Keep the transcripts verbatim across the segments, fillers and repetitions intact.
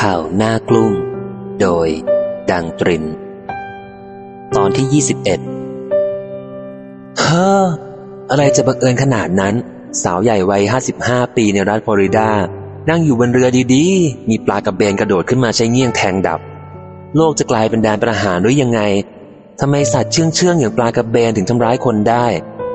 ข่าวหน้ากลุ้มโดยดังตรินตอนที่ยี่สิบเอ็ดเฮ้ออะไรจะบังเอิญขนาดนั้นสาวใหญ่วัยห้าสิบห้าปีในรัฐฟลอริดานั่งอยู่บนเรือดีๆมีปลากระเบนกระโดดขึ้นมาใช้เงี้ยงแทงดับโลกจะกลายเป็นแดนประหารหรือยังไงทำไมสัตว์เชื่องเชื่องอย่างปลากระเบนถึงทำร้ายคนได้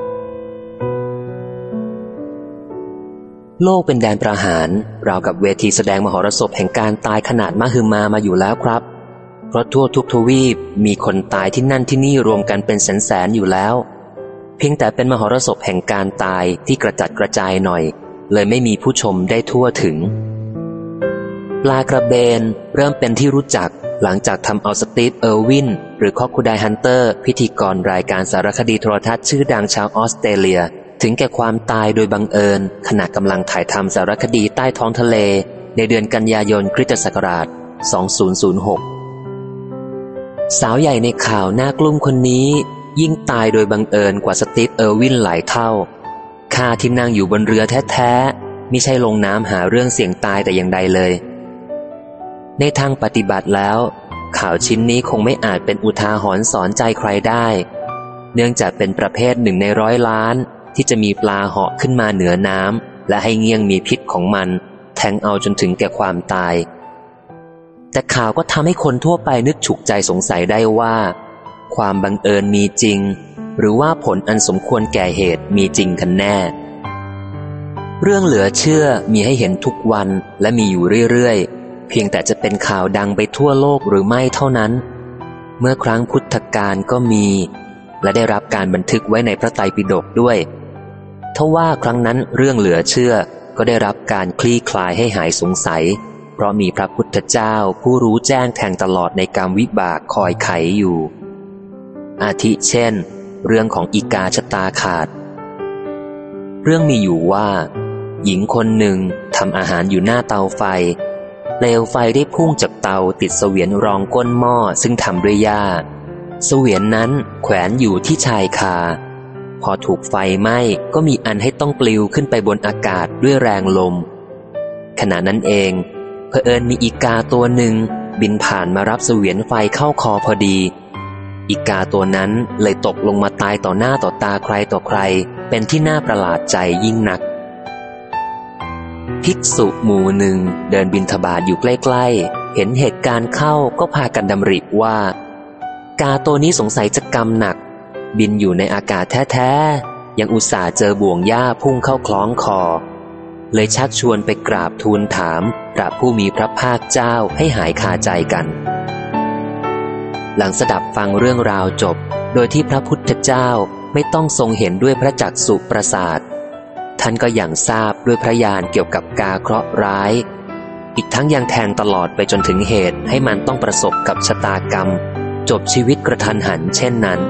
โลกเป็นแดนประหารราวกับเวทีแสดงมหรสพแห่งการตายขนาดมหึมามาอยู่แล้วครับเพราะทั่วทุกทวีปมีคนตายที่นั่นที่นี่รวมกันเป็นแสนๆอยู่แล้วเพียงแต่เป็นมหรสพแห่งการตายที่กระจัดกระจายหน่อยเลยไม่มีผู้ชมได้ทั่วถึงปลากระเบนเริ่มเป็นที่รู้จักหลังจากทำเอาสตีฟเออร์วินหรือคอกคูไดฮันเตอร์พิธีกรรายการสารคดีโทรทัศน์ชื่อดังชาวออสเตรเลียถึงแก่ความตายโดยบังเอิญขณะกำลังถ่ายทำสารคดีใต้ท้องทะเลในเดือนกันยายนคริสตศักราชสองพันหกสาวใหญ่ในข่าวหน้ากลุ้มคนนี้ยิ่งตายโดยบังเอิญกว่าสตีฟเออร์วินหลายเท่าข้าที่นั่งอยู่บนเรือแท้ๆมิใช่ลงน้ำหาเรื่องเสี่ยงตายแต่อย่างใดเลยในทางปฏิบัติแล้วข่าวชิ้นนี้คงไม่อาจเป็นอุทาหรณ์สอนใจใครได้เนื่องจากเป็นประเภทหนึ่งในร้อยล้านที่จะมีปลาเหาะขึ้นมาเหนือน้ำและให้เงี้ยงมีพิษของมันแทงเอาจนถึงแก่ความตายแต่ข่าวก็ทำให้คนทั่วไปนึกฉุกใจสงสัยได้ว่าความบังเอิญมีจริงหรือว่าผลอันสมควรแก่เหตุมีจริงกันแน่เรื่องเหลือเชื่อมีให้เห็นทุกวันและมีอยู่เรื่อยๆเพียงแต่จะเป็นข่าวดังไปทั่วโลกหรือไม่เท่านั้นเมื่อครั้งพุทธกาลก็มีและได้รับการบันทึกไว้ในพระไตรปิฎกด้วยทว่าครั้งนั้นเรื่องเหลือเชื่อก็ได้รับการคลี่คลายให้หายสงสัยเพราะมีพระพุทธเจ้าผู้รู้แจ้งแทงตลอดในกรรมวิบากคอยไขอยู่อาทิเช่นเรื่องของอีกาชะตาขาดเรื่องมีอยู่ว่าหญิงคนหนึ่งทำอาหารอยู่หน้าเตาไฟเปลวไฟได้พุ่งจากเตาติดเสวียนรองก้นหม้อซึ่งทำด้วยหญ้าเสวียนนั้นแขวนอยู่ที่ชายคาพอถูกไฟไหม้ก็มีอันให้ต้องปลิวขึ้นไปบนอากาศด้วยแรงลมขณะนั้นเองเผอิญมีอีกาตัวหนึ่งบินผ่านมารับเสวียนไฟเข้าคอพอดีอีกาตัวนั้นเลยตกลงมาตายต่อหน้าต่อตาใครต่อใครเป็นที่น่าประหลาดใจยิ่งนักภิกษุหมู่หนึ่งเดินบิณฑบาตอยู่ใกล้ๆเห็นเหตุการณ์เข้าก็พากันดำริว่ากาตัวนี้สงสัยจะกรรมหนักบินอยู่ในอากาศแท้ๆยังอุตส่าห์เจอบ่วงหญ้าพุ่งเข้าคล้องคอเลยชักชวนไปกราบทูลถามพระผู้มีพระภาคเจ้าให้หายคาใจกันหลังสดับฟังเรื่องราวจบโดยที่พระพุทธเจ้าไม่ต้องทรงเห็นด้วยพระจักษุประสาทท่านก็ยังทราบด้วยพระญาณเกี่ยวกับกาเคราะห์ร้ายอีกทั้งยังแทงตลอดไปจนถึงเหตุให้มันต้องประสบกับชะตากรรมจบชีวิตกระทันหันเช่นนั้น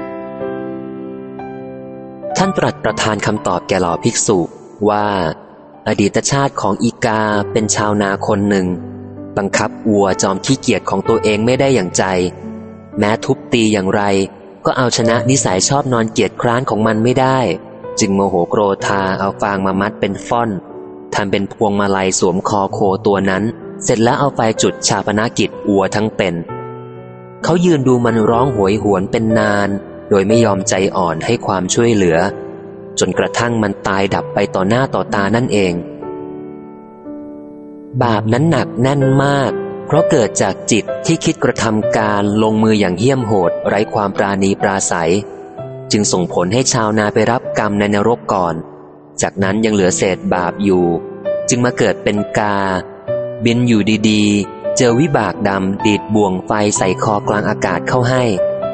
ท่านตรัสประทานคำตอบแก่เหล่าภิกษุว่าอดีตชาติของอีกาเป็นชาวนาคนหนึ่งบังคับวัวจอมขี้เกียจของตัวเองไม่ได้อย่างใจแม้ทุบตีอย่างไรก็เอาชนะนิสัยชอบนอนเกียจคร้านของมันไม่ได้จึงโมโหโกรธาเอาฟางมามัดเป็นฟ่อนทำเป็นพวงมาลัยสวมคอโคตัวนั้นเสร็จแล้วเอาไฟจุดชาปนกิจวัวทั้งเป็นเขายืนดูมันร้องโหยหวนเป็นนานโดยไม่ยอมใจอ่อนให้ความช่วยเหลือจนกระทั่งมันตายดับไปต่อหน้าต่อตานั่นเองบาปนั้นหนักแน่นมากเพราะเกิดจากจิตที่คิดกระทำการลงมืออย่างเหี้ยมโหดไร้ความปราณีปราศัยจึงส่งผลให้ชาวนาไปรับกรรมในนรกก่อนจากนั้นยังเหลือเศษบาปอยู่จึงมาเกิดเป็นกาบินอยู่ดีๆเจอวิบากดำดีดบ่วงไฟใส่คอกลางอากาศเข้าให้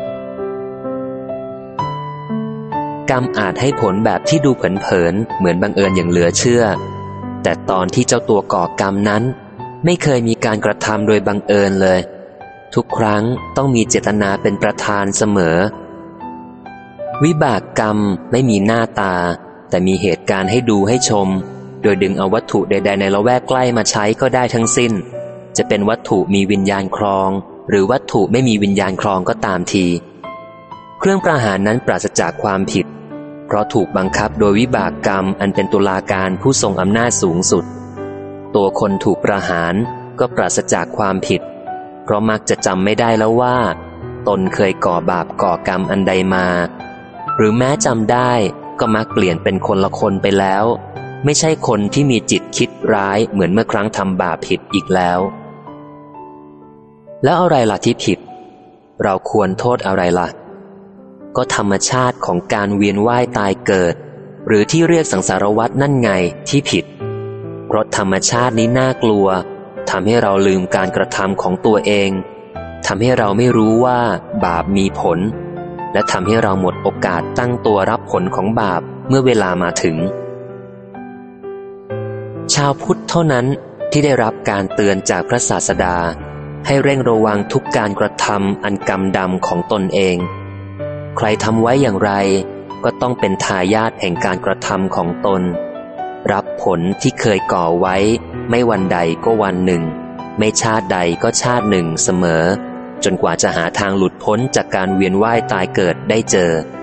กรรมอาจให้ผลแบบที่ดูเผินๆเหมือนบังเอิญอย่างเหลือเชื่อแต่ตอนที่เจ้าตัวก่อกรรมนั้นไม่เคยมีการกระทำโดยบังเอิญเลยทุกครั้งต้องมีเจตนาเป็นประธานเสมอวิบากกรรมไม่มีหน้าตาแต่มีเหตุการณ์ให้ดูให้ชมโดยดึงเอาวัตถุใดๆในละแวกใกล้มาใช้ก็ได้ทั้งสิ้นจะเป็นวัตถุมีวิญญาณครองหรือวัตถุไม่มีวิญญาณครองก็ตามทีเครื่องประหารนั้นปราศจากความผิดเพราะถูกบังคับโดยวิบากกรรมอันเป็นตุลาการผู้ทรงอำนาจสูงสุดตัวคนถูกประหารก็ปราศจากความผิดเพราะมักจะจำไม่ได้แล้วว่าตนเคยก่อบาปก่อกรรมอันใดมาหรือแม้จำได้ก็มักเปลี่ยนเป็นคนละคนไปแล้วไม่ใช่คนที่มีจิตคิดร้ายเหมือนเมื่อครั้งทำบาปผิดอีกแล้วแล้วอะไรล่ะที่ผิดเราควรโทษอะไรล่ะก็ธรรมชาติของการเวียนว่ายตายเกิดหรือที่เรียกสังสารวัฏนั่นไงที่ผิดเพราะธรรมชาตินี้น่ากลัวทำให้เราลืมการกระทำของตัวเองทำให้เราไม่รู้ว่าบาปมีผลและทำให้เราหมดโอกาสตั้งตัวรับผลของบาปเมื่อเวลามาถึงชาวพุทธเท่านั้นที่ได้รับการเตือนจากพระศาสดาให้เร่งระวังทุกการกระทำอันกรรมดำของตนเองใครทำไว้อย่างไรก็ต้องเป็นทายาทแห่งการกระทำของตนรับผลที่เคยก่อไว้ไม่วันใดก็วันหนึ่งไม่ชาติใดก็ชาติหนึ่งเสมอจนกว่าจะหาทางหลุดพ้นจากการเวียนว่ายตายเกิดได้เจอ